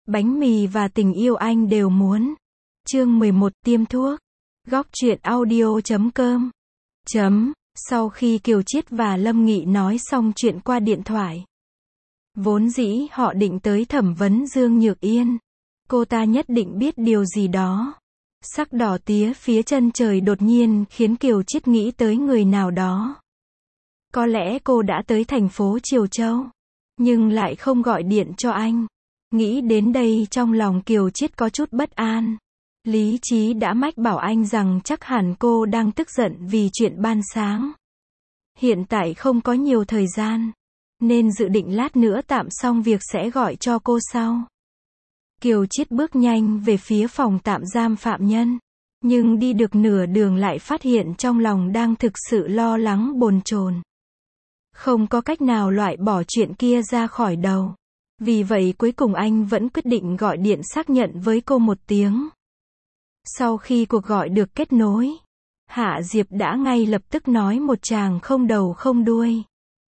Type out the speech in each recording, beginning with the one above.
bánh mì và tình yêu anh đều muốn. Chương 11 tiêm thuốc. Góc truyện audio.com. Sau khi Kiều Chiết và Lâm Nghị nói xong chuyện qua điện thoại, vốn dĩ họ định tới thẩm vấn Dương Nhược Yên. Cô ta nhất định biết điều gì đó. Sắc đỏ tía phía chân trời đột nhiên khiến Kiều Chiết nghĩ tới người nào đó. Có lẽ cô đã tới thành phố Triều Châu, nhưng lại không gọi điện cho anh. Nghĩ đến đây trong lòng Kiều Chiết có chút bất an. Lý trí đã mách bảo anh rằng chắc hẳn cô đang tức giận vì chuyện ban sáng. Hiện tại không có nhiều thời gian, nên dự định lát nữa tạm xong việc sẽ gọi cho cô sau. Kiều Chiết bước nhanh về phía phòng tạm giam phạm nhân, nhưng đi được nửa đường lại phát hiện trong lòng đang thực sự lo lắng bồn chồn. Không có cách nào loại bỏ chuyện kia ra khỏi đầu. Vì vậy cuối cùng anh vẫn quyết định gọi điện xác nhận với cô một tiếng. Sau khi cuộc gọi được kết nối, Hạ Diệp đã ngay lập tức nói một tràng không đầu không đuôi.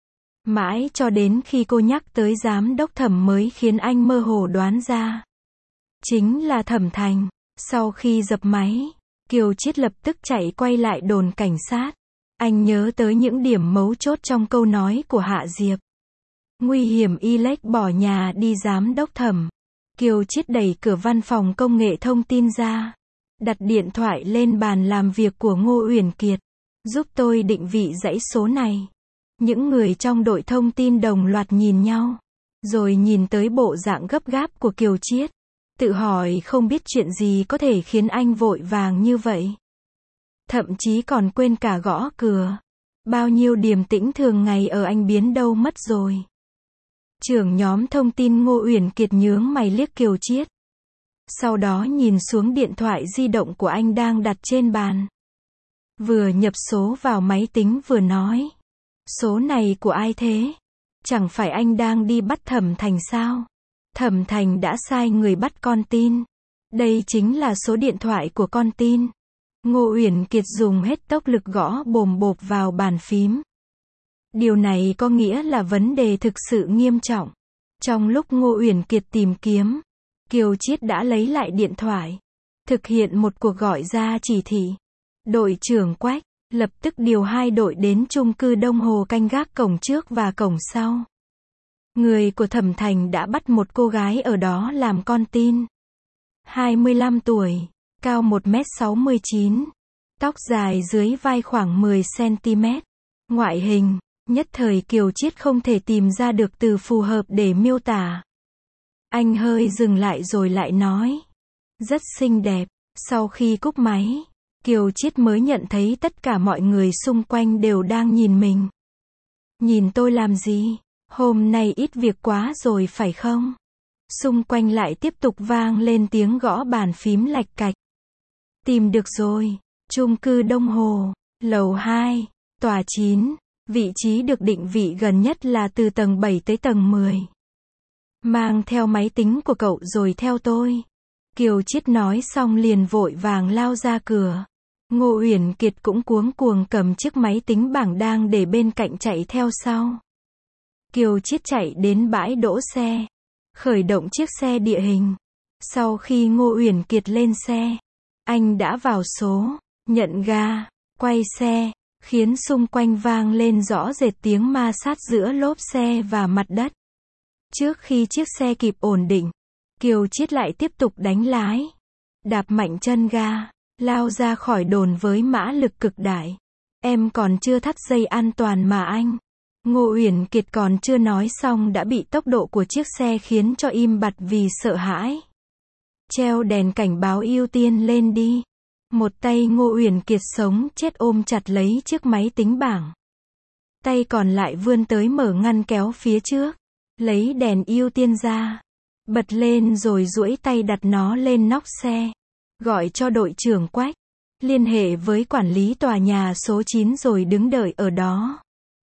Mãi cho đến khi cô nhắc tới giám đốc Thẩm mới khiến anh mơ hồ đoán ra. Chính là Thẩm Thành. Sau khi dập máy, Kiều Chiết lập tức chạy quay lại đồn cảnh sát. Anh nhớ tới những điểm mấu chốt trong câu nói của Hạ Diệp. Nguy hiểm Ilex bỏ nhà đi giám đốc Thẩm. Kiều Chiết đẩy cửa văn phòng công nghệ thông tin ra, đặt điện thoại lên bàn làm việc của Ngô Uyển Kiệt. Giúp tôi định vị dãy số này. Những người trong đội thông tin đồng loạt nhìn nhau, rồi nhìn tới bộ dạng gấp gáp của Kiều Chiết, tự hỏi không biết chuyện gì có thể khiến anh vội vàng như vậy. Thậm chí còn quên cả gõ cửa. Bao nhiêu điềm tĩnh thường ngày ở anh biến đâu mất rồi. Trưởng nhóm thông tin Ngô Uyển Kiệt nhướng mày liếc Kiều Chiết. Sau đó nhìn xuống điện thoại di động của anh đang đặt trên bàn. Vừa nhập số vào máy tính vừa nói. Số này của ai thế? Chẳng phải anh đang đi bắt Thẩm Thành sao? Thẩm Thành đã sai người bắt con tin. Đây chính là số điện thoại của con tin. Ngô Uyển Kiệt dùng hết tốc lực gõ bồm bộp vào bàn phím. Điều này có nghĩa là vấn đề thực sự nghiêm trọng. Trong lúc Ngô Uyển Kiệt tìm kiếm, Kiều Chiết đã lấy lại điện thoại, thực hiện một cuộc gọi ra chỉ thị. Đội trưởng Quách, lập tức điều 2 đội đến chung cư Đông Hồ canh gác cổng trước và cổng sau. Người của Thẩm Thành đã bắt một cô gái ở đó làm con tin. 25 tuổi, cao 1m69, tóc dài dưới vai khoảng 10cm. Ngoại hình, nhất thời Kiều Chiết không thể tìm ra được từ phù hợp để miêu tả. Anh hơi dừng lại rồi lại nói. Rất xinh đẹp. Sau khi cúp máy, Kiều Chiết mới nhận thấy tất cả mọi người xung quanh đều đang nhìn mình. Nhìn tôi làm gì? Hôm nay ít việc quá rồi phải không? Xung quanh lại tiếp tục vang lên tiếng gõ bàn phím lạch cạch. Tìm được rồi. Chung cư Đông Hồ, lầu 2, tòa 9. Vị trí được định vị gần nhất là từ tầng 7 tới tầng 10. Mang theo máy tính của cậu rồi theo tôi. Kiều Chiết nói xong liền vội vàng lao ra cửa. Ngô Uyển Kiệt cũng cuống cuồng cầm chiếc máy tính bảng đang để bên cạnh chạy theo sau. Kiều Chiết chạy đến bãi đỗ xe, khởi động chiếc xe địa hình. Sau khi Ngô Uyển Kiệt lên xe, anh đã vào số, nhận ga, quay xe, khiến xung quanh vang lên rõ rệt tiếng ma sát giữa lốp xe và mặt đất. Trước khi chiếc xe kịp ổn định, Kiều Chiết lại tiếp tục đánh lái, đạp mạnh chân ga, lao ra khỏi đồn với mã lực cực đại. Em còn chưa thắt dây an toàn mà anh. Ngô Uyển Kiệt còn chưa nói xong đã bị tốc độ của chiếc xe khiến cho im bặt vì sợ hãi. Treo đèn cảnh báo ưu tiên lên đi. Một tay Ngô Uyển Kiệt sống chết ôm chặt lấy chiếc máy tính bảng. Tay còn lại vươn tới mở ngăn kéo phía trước, lấy đèn ưu tiên ra, bật lên rồi duỗi tay đặt nó lên nóc xe. Gọi cho đội trưởng Quách, liên hệ với quản lý tòa nhà số 9 rồi đứng đợi ở đó.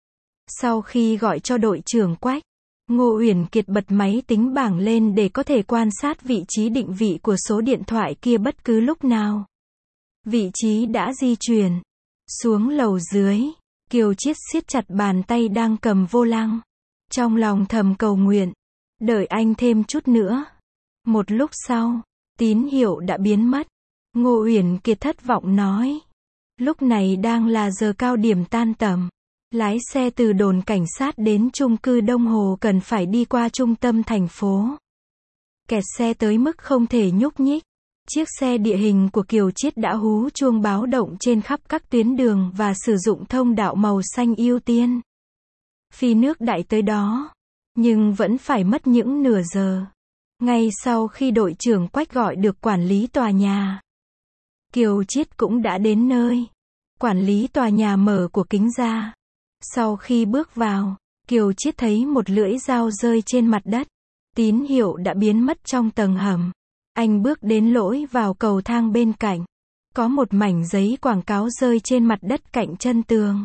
Sau khi gọi cho đội trưởng Quách, Ngô Uyển Kiệt bật máy tính bảng lên để có thể quan sát vị trí định vị của số điện thoại kia bất cứ lúc nào. Vị trí đã di chuyển. Xuống lầu dưới, Kiều Chiết siết chặt bàn tay đang cầm vô lăng. Trong lòng thầm cầu nguyện. Đợi anh thêm chút nữa. Một lúc sau, tín hiệu đã biến mất. Ngô Uyển Kiệt thất vọng nói. Lúc này đang là giờ cao điểm tan tầm. Lái xe từ đồn cảnh sát đến chung cư Đông Hồ cần phải đi qua trung tâm thành phố. Kẹt xe tới mức không thể nhúc nhích. Chiếc xe địa hình của Kiều Chiết đã hú chuông báo động trên khắp các tuyến đường và sử dụng thông đạo màu xanh ưu tiên. Phi nước đại tới đó. Nhưng vẫn phải mất những nửa giờ. Ngay sau khi đội trưởng Quách gọi được quản lý tòa nhà, Kiều Chiết cũng đã đến nơi. Quản lý tòa nhà mở của kính ra. Sau khi bước vào, Kiều Chiết thấy một lưỡi dao rơi trên mặt đất. Tín hiệu đã biến mất trong tầng hầm. Anh bước đến lối vào cầu thang bên cạnh. Có một mảnh giấy quảng cáo rơi trên mặt đất cạnh chân tường.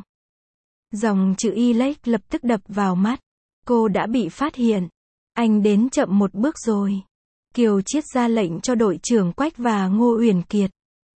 Dòng chữ Elect lập tức đập vào mắt. Cô đã bị phát hiện. Anh đến chậm một bước rồi. Kiều Chiết ra lệnh cho đội trưởng Quách và Ngô Uyển Kiệt.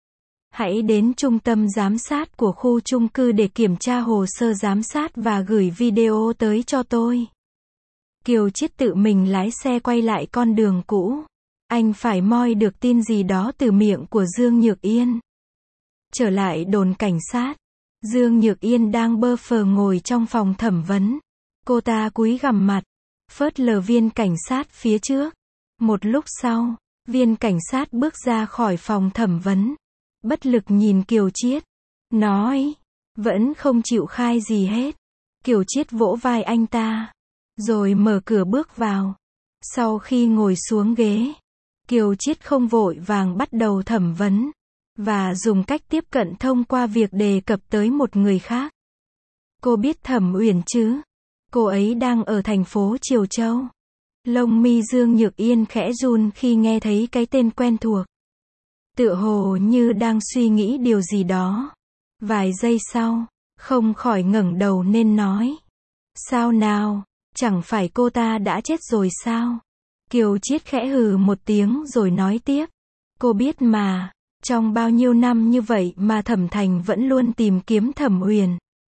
Hãy đến trung tâm giám sát của khu chung cư để kiểm tra hồ sơ giám sát và gửi video tới cho tôi. Kiều Chiết tự mình lái xe quay lại con đường cũ. Anh phải moi được tin gì đó từ miệng của Dương Nhược Yên. Trở lại đồn cảnh sát. Dương Nhược Yên đang bơ phờ ngồi trong phòng thẩm vấn. Cô ta cúi gằm mặt, phớt lờ viên cảnh sát phía trước. Một lúc sau, viên cảnh sát bước ra khỏi phòng thẩm vấn. Bất lực nhìn Kiều Chiết. Nói, vẫn không chịu khai gì hết. Kiều Chiết vỗ vai anh ta. Rồi mở cửa bước vào. Sau khi ngồi xuống ghế, Kiều Chiết không vội vàng bắt đầu thẩm vấn. Và dùng cách tiếp cận thông qua việc đề cập tới một người khác. Cô biết Thẩm Uyển chứ? Cô ấy đang ở thành phố Triều Châu. Lông mi Dương Nhược Yên khẽ run khi nghe thấy cái tên quen thuộc. Tựa hồ như đang suy nghĩ điều gì đó. Vài giây sau, không khỏi ngẩng đầu nên nói. Sao nào, chẳng phải cô ta đã chết rồi sao? Kiều Chiết khẽ hừ một tiếng rồi nói tiếp. Cô biết mà, trong bao nhiêu năm như vậy mà Thẩm Thành vẫn luôn tìm kiếm Thẩm Uyển.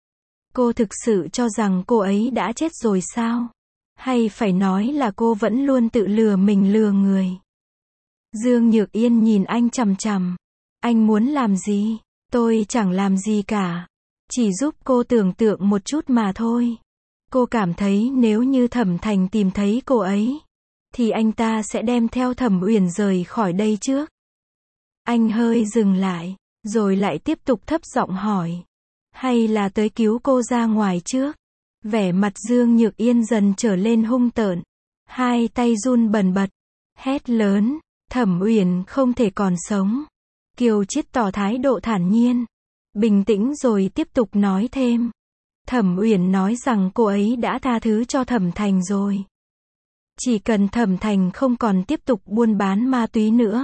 Cô thực sự cho rằng cô ấy đã chết rồi sao? Hay phải nói là cô vẫn luôn tự lừa mình lừa người? Dương Nhược Yên nhìn anh chằm chằm. Anh muốn làm gì? Tôi chẳng làm gì cả. Chỉ giúp cô tưởng tượng một chút mà thôi. Cô cảm thấy nếu như Thẩm Thành tìm thấy cô ấy, thì anh ta sẽ đem theo Thẩm Uyển rời khỏi đây trước. Anh hơi dừng lại, rồi lại tiếp tục thấp giọng hỏi. Hay là tới cứu cô ra ngoài trước? Vẻ mặt Dương Nhược Yên dần trở lên hung tợn. Hai tay run bần bật. Hét lớn. Thẩm Uyển không thể còn sống. Kiều Chiết tỏ thái độ thản nhiên. Bình tĩnh rồi tiếp tục nói thêm. Thẩm Uyển nói rằng cô ấy đã tha thứ cho Thẩm Thành rồi. Chỉ cần Thẩm Thành không còn tiếp tục buôn bán ma túy nữa.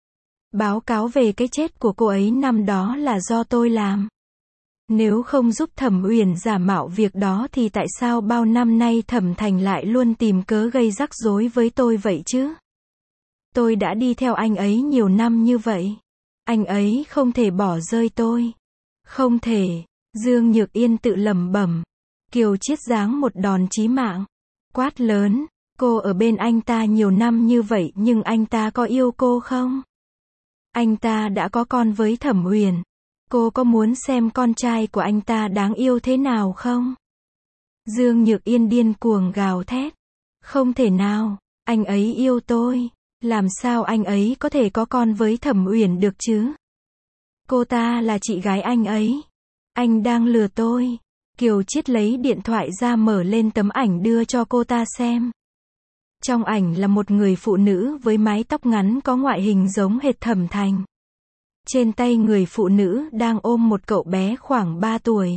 Báo cáo về cái chết của cô ấy năm đó là do tôi làm. Nếu không giúp Thẩm Uyển giả mạo việc đó thì tại sao bao năm nay Thẩm Thành lại luôn tìm cớ gây rắc rối với tôi vậy chứ? Tôi đã đi theo anh ấy nhiều năm như vậy. Anh ấy không thể bỏ rơi tôi. Không thể. Dương Nhược Yên tự lẩm bẩm. Kiều Chiết giáng một đòn chí mạng. Quát lớn. Cô ở bên anh ta nhiều năm như vậy nhưng anh ta có yêu cô không? Anh ta đã có con với Thẩm Uyển. Cô có muốn xem con trai của anh ta đáng yêu thế nào không? Dương Nhược Yên điên cuồng gào thét. Không thể nào, anh ấy yêu tôi. Làm sao anh ấy có thể có con với Thẩm Uyển được chứ? Cô ta là chị gái anh ấy. Anh đang lừa tôi. Kiều Chiết lấy điện thoại ra mở lên tấm ảnh đưa cho cô ta xem. Trong ảnh là một người phụ nữ với mái tóc ngắn có ngoại hình giống hệt Thẩm Thành. Trên tay người phụ nữ đang ôm một cậu bé khoảng 3 tuổi.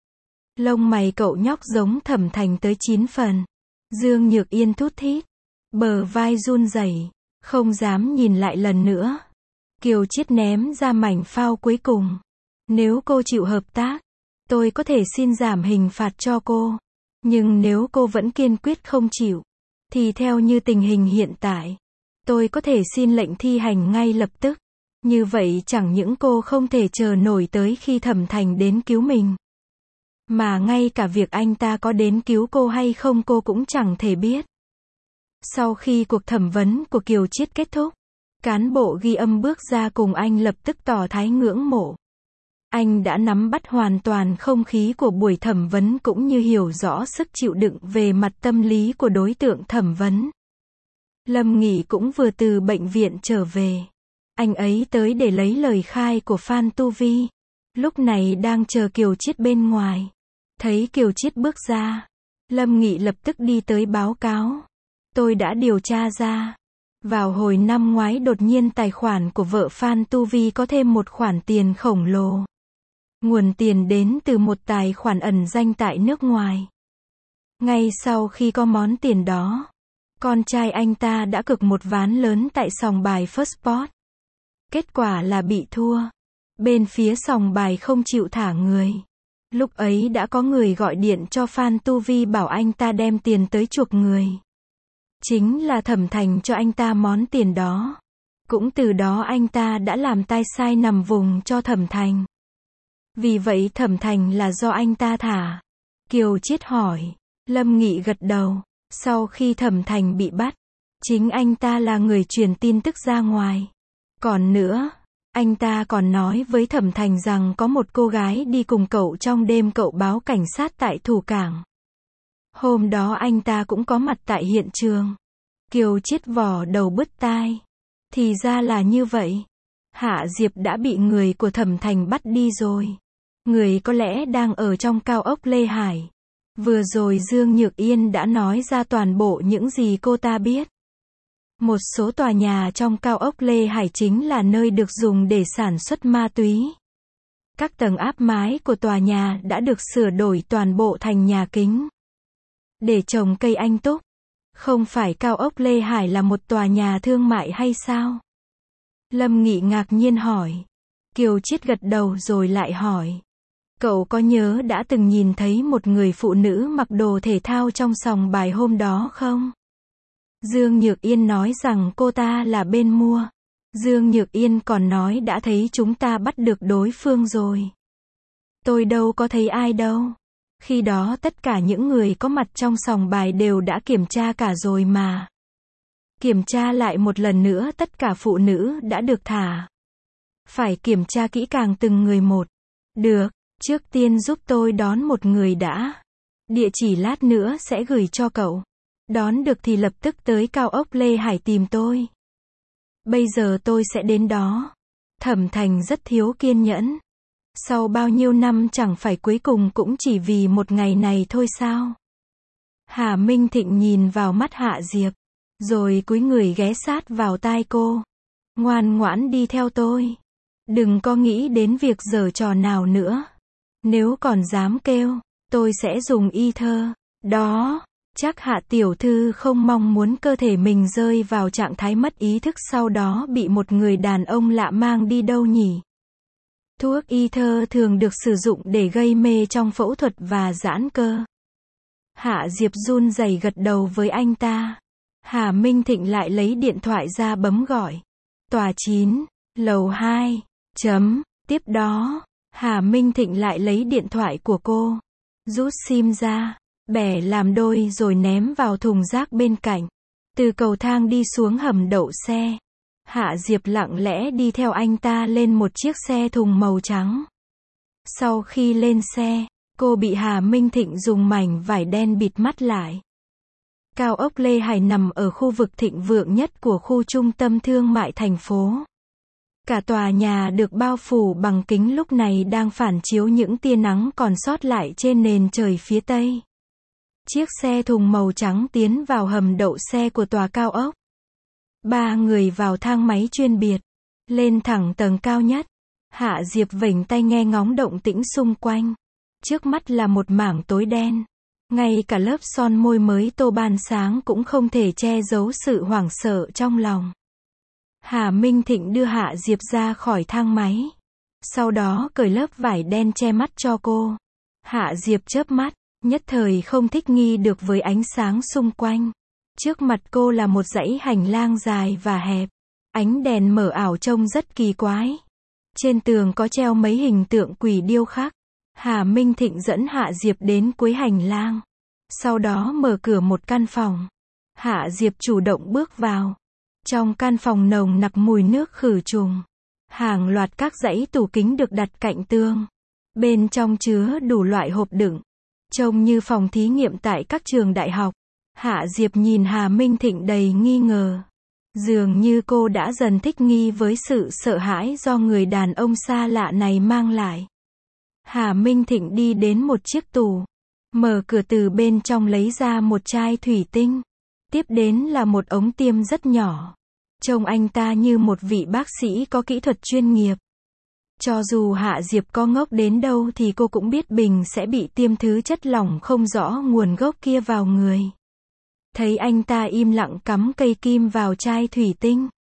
Lông mày cậu nhóc giống Thẩm Thành tới 9 phần. Dương Nhược Yên thút thít. Bờ vai run rẩy, không dám nhìn lại lần nữa. Kiều Chiết ném ra mảnh phao cuối cùng. Nếu cô chịu hợp tác, tôi có thể xin giảm hình phạt cho cô. Nhưng nếu cô vẫn kiên quyết không chịu, thì theo như tình hình hiện tại, tôi có thể xin lệnh thi hành ngay lập tức. Như vậy chẳng những cô không thể chờ nổi tới khi Thẩm Thành đến cứu mình, mà ngay cả việc anh ta có đến cứu cô hay không cô cũng chẳng thể biết. Sau khi cuộc thẩm vấn của Kiều Chiết kết thúc, cán bộ ghi âm bước ra cùng anh lập tức tỏ thái ngưỡng mộ. Anh đã nắm bắt hoàn toàn không khí của buổi thẩm vấn cũng như hiểu rõ sức chịu đựng về mặt tâm lý của đối tượng thẩm vấn. Lâm Nghị cũng vừa từ bệnh viện trở về. Anh ấy tới để lấy lời khai của Phan Tu Vi. Lúc này đang chờ Kiều Chiết bên ngoài. Thấy Kiều Chiết bước ra, Lâm Nghị lập tức đi tới báo cáo. Tôi đã điều tra ra. Vào hồi năm ngoái đột nhiên tài khoản của vợ Phan Tu Vi có thêm một khoản tiền khổng lồ. Nguồn tiền đến từ một tài khoản ẩn danh tại nước ngoài. Ngay sau khi có món tiền đó, con trai anh ta đã cược một ván lớn tại sòng bài First Sport. Kết quả là bị thua. Bên phía sòng bài không chịu thả người. Lúc ấy đã có người gọi điện cho Phan Tu Vi bảo anh ta đem tiền tới chuộc người. Chính là Thẩm Thành cho anh ta món tiền đó. Cũng từ đó anh ta đã làm tay sai nằm vùng cho Thẩm Thành. Vì vậy Thẩm Thành là do anh ta thả. Kiều Chiết hỏi. Lâm Nghị gật đầu. Sau khi Thẩm Thành bị bắt, chính anh ta là người truyền tin tức ra ngoài. Còn nữa, anh ta còn nói với Thẩm Thành rằng có một cô gái đi cùng cậu trong đêm cậu báo cảnh sát tại thủ cảng. Hôm đó anh ta cũng có mặt tại hiện trường. Kiều Chiết vò đầu bứt tai. Thì ra là như vậy. Hạ Diệp đã bị người của Thẩm Thành bắt đi rồi. Người có lẽ đang ở trong cao ốc Lê Hải. Vừa rồi Dương Nhược Yên đã nói ra toàn bộ những gì cô ta biết. Một số tòa nhà trong cao ốc Lê Hải chính là nơi được dùng để sản xuất ma túy. Các tầng áp mái của tòa nhà đã được sửa đổi toàn bộ thành nhà kính. Để trồng cây anh túc. Không phải cao ốc Lê Hải là một tòa nhà thương mại hay sao? Lâm Nghị ngạc nhiên hỏi. Kiều Chiết gật đầu rồi lại hỏi. Cậu có nhớ đã từng nhìn thấy một người phụ nữ mặc đồ thể thao trong sòng bài hôm đó không? Dương Nhược Yên nói rằng cô ta là bên mua. Dương Nhược Yên còn nói đã thấy chúng ta bắt được đối phương rồi. Tôi đâu có thấy ai đâu. Khi đó tất cả những người có mặt trong sòng bài đều đã kiểm tra cả rồi mà. Kiểm tra lại một lần nữa tất cả phụ nữ đã được thả. Phải kiểm tra kỹ càng từng người một. Được, trước tiên giúp tôi đón một người đã. Địa chỉ lát nữa sẽ gửi cho cậu. Đón được thì lập tức tới cao ốc Lê Hải tìm tôi. Bây giờ tôi sẽ đến đó. Thẩm Thành rất thiếu kiên nhẫn. Sau bao nhiêu năm chẳng phải cuối cùng cũng chỉ vì một ngày này thôi sao? Hà Minh Thịnh nhìn vào mắt Hạ Diệp. Rồi cúi người ghé sát vào tai cô. Ngoan ngoãn đi theo tôi. Đừng có nghĩ đến việc giở trò nào nữa. Nếu còn dám kêu, tôi sẽ dùng y thơ. Đó, chắc Hạ tiểu thư không mong muốn cơ thể mình rơi vào trạng thái mất ý thức sau đó bị một người đàn ông lạ mang đi đâu nhỉ? Thuốc y thơ thường được sử dụng để gây mê trong phẫu thuật và giãn cơ. Hạ Diệp run rẩy gật đầu với anh ta. Hà Minh Thịnh lại lấy điện thoại ra bấm gọi. Tòa 9, lầu 2, tiếp đó, Hà Minh Thịnh lại lấy điện thoại của cô. Rút sim ra, bẻ làm đôi rồi ném vào thùng rác bên cạnh. Từ cầu thang đi xuống hầm đậu xe. Hạ Diệp lặng lẽ đi theo anh ta lên một chiếc xe thùng màu trắng. Sau khi lên xe, cô bị Hà Minh Thịnh dùng mảnh vải đen bịt mắt lại. Cao ốc Lê Hải nằm ở khu vực thịnh vượng nhất của khu trung tâm thương mại thành phố. Cả tòa nhà được bao phủ bằng kính lúc này đang phản chiếu những tia nắng còn sót lại trên nền trời phía tây. Chiếc xe thùng màu trắng tiến vào hầm đậu xe của tòa cao ốc. 3 người vào thang máy chuyên biệt, lên thẳng tầng cao nhất. Hạ Diệp vểnh tay nghe ngóng động tĩnh xung quanh. Trước mắt là một mảng tối đen. Ngay cả lớp son môi mới tô ban sáng cũng không thể che giấu sự hoảng sợ trong lòng. Hà Minh Thịnh đưa Hạ Diệp ra khỏi thang máy. Sau đó cởi lớp vải đen che mắt cho cô. Hạ Diệp chớp mắt, nhất thời không thích nghi được với ánh sáng xung quanh. Trước mặt cô là một dãy hành lang dài và hẹp. Ánh đèn mờ ảo trông rất kỳ quái. Trên tường có treo mấy hình tượng quỷ điêu khắc. Hà Minh Thịnh dẫn Hạ Diệp đến cuối hành lang. Sau đó mở cửa một căn phòng. Hạ Diệp chủ động bước vào. Trong căn phòng nồng nặc mùi nước khử trùng. Hàng loạt các dãy tủ kính được đặt cạnh tường. Bên trong chứa đủ loại hộp đựng. Trông như phòng thí nghiệm tại các trường đại học. Hạ Diệp nhìn Hà Minh Thịnh đầy nghi ngờ. Dường như cô đã dần thích nghi với sự sợ hãi do người đàn ông xa lạ này mang lại. Hà Minh Thịnh đi đến một chiếc tủ. Mở cửa từ bên trong lấy ra một chai thủy tinh. Tiếp đến là một ống tiêm rất nhỏ. Trông anh ta như một vị bác sĩ có kỹ thuật chuyên nghiệp. Cho dù Hạ Diệp có ngốc đến đâu thì cô cũng biết Bình sẽ bị tiêm thứ chất lỏng không rõ nguồn gốc kia vào người. Thấy anh ta im lặng cắm cây kim vào chai thủy tinh.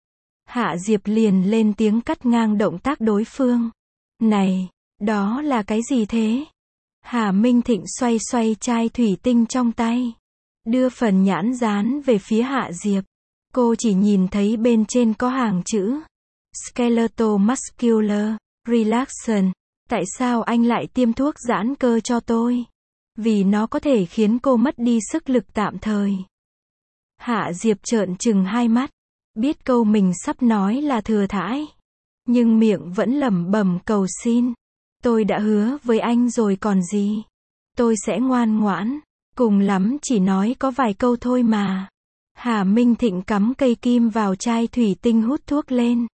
Hạ Diệp liền lên tiếng cắt ngang động tác đối phương. Này, đó là cái gì thế? Hà Minh Thịnh xoay xoay chai thủy tinh trong tay. Đưa phần nhãn dán về phía Hạ Diệp. Cô chỉ nhìn thấy bên trên có hàng chữ. Skeletal-muscular relaxation. Tại sao anh lại tiêm thuốc giãn cơ cho tôi? Vì nó có thể khiến cô mất đi sức lực tạm thời. Hạ Diệp trợn trừng hai mắt. Biết câu mình sắp nói là thừa thãi. Nhưng miệng vẫn lẩm bẩm cầu xin. Tôi đã hứa với anh rồi còn gì. Tôi sẽ ngoan ngoãn. Cùng lắm chỉ nói có vài câu thôi mà. Hà Minh Thịnh cắm cây kim vào chai thủy tinh hút thuốc lên.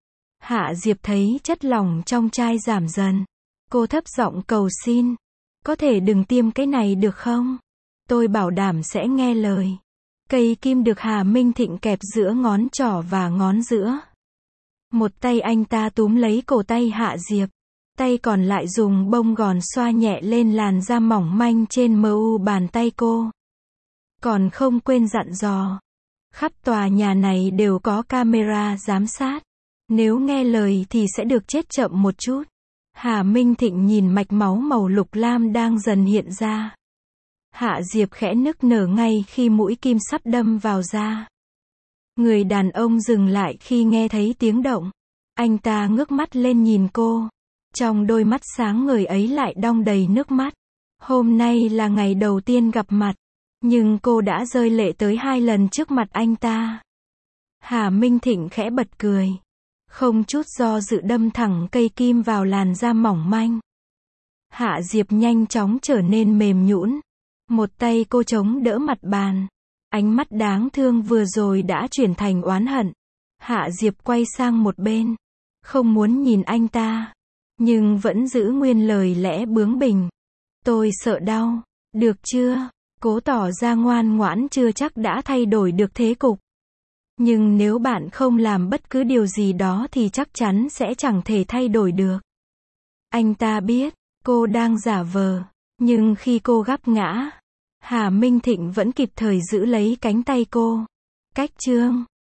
Hạ Diệp thấy chất lỏng trong chai giảm dần. Cô thấp giọng cầu xin. Có thể đừng tiêm cái này được không? Tôi bảo đảm sẽ nghe lời. Cây kim được Hà Minh Thịnh kẹp giữa ngón trỏ và ngón giữa. Một tay anh ta túm lấy cổ tay Hạ Diệp. Tay còn lại dùng bông gòn xoa nhẹ lên làn da mỏng manh trên mu bàn tay cô. Còn không quên dặn dò. Khắp tòa nhà này đều có camera giám sát. Nếu nghe lời thì sẽ được chết chậm một chút. Hà Minh Thịnh nhìn mạch máu màu lục lam đang dần hiện ra. Hạ Diệp khẽ nức nở ngay khi mũi kim sắp đâm vào da. Người đàn ông dừng lại khi nghe thấy tiếng động. Anh ta ngước mắt lên nhìn cô. Trong đôi mắt sáng ngời ấy lại đong đầy nước mắt. Hôm nay là ngày đầu tiên gặp mặt. Nhưng cô đã rơi lệ tới 2 lần trước mặt anh ta. Hà Minh Thịnh khẽ bật cười. Không chút do dự đâm thẳng cây kim vào làn da mỏng manh. Hạ Diệp nhanh chóng trở nên mềm nhũn. Một tay cô chống đỡ mặt bàn. Ánh mắt đáng thương vừa rồi đã chuyển thành oán hận. Hạ Diệp quay sang một bên. Không muốn nhìn anh ta. Nhưng vẫn giữ nguyên lời lẽ bướng bỉnh. Tôi sợ đau. Được chưa? Cố tỏ ra ngoan ngoãn chưa chắc đã thay đổi được thế cục. Nhưng nếu bạn không làm bất cứ điều gì đó thì chắc chắn sẽ chẳng thể thay đổi được. Anh ta biết, cô đang giả vờ. Nhưng khi cô gắp ngã, Hà Minh Thịnh vẫn kịp thời giữ lấy cánh tay cô. Cách chương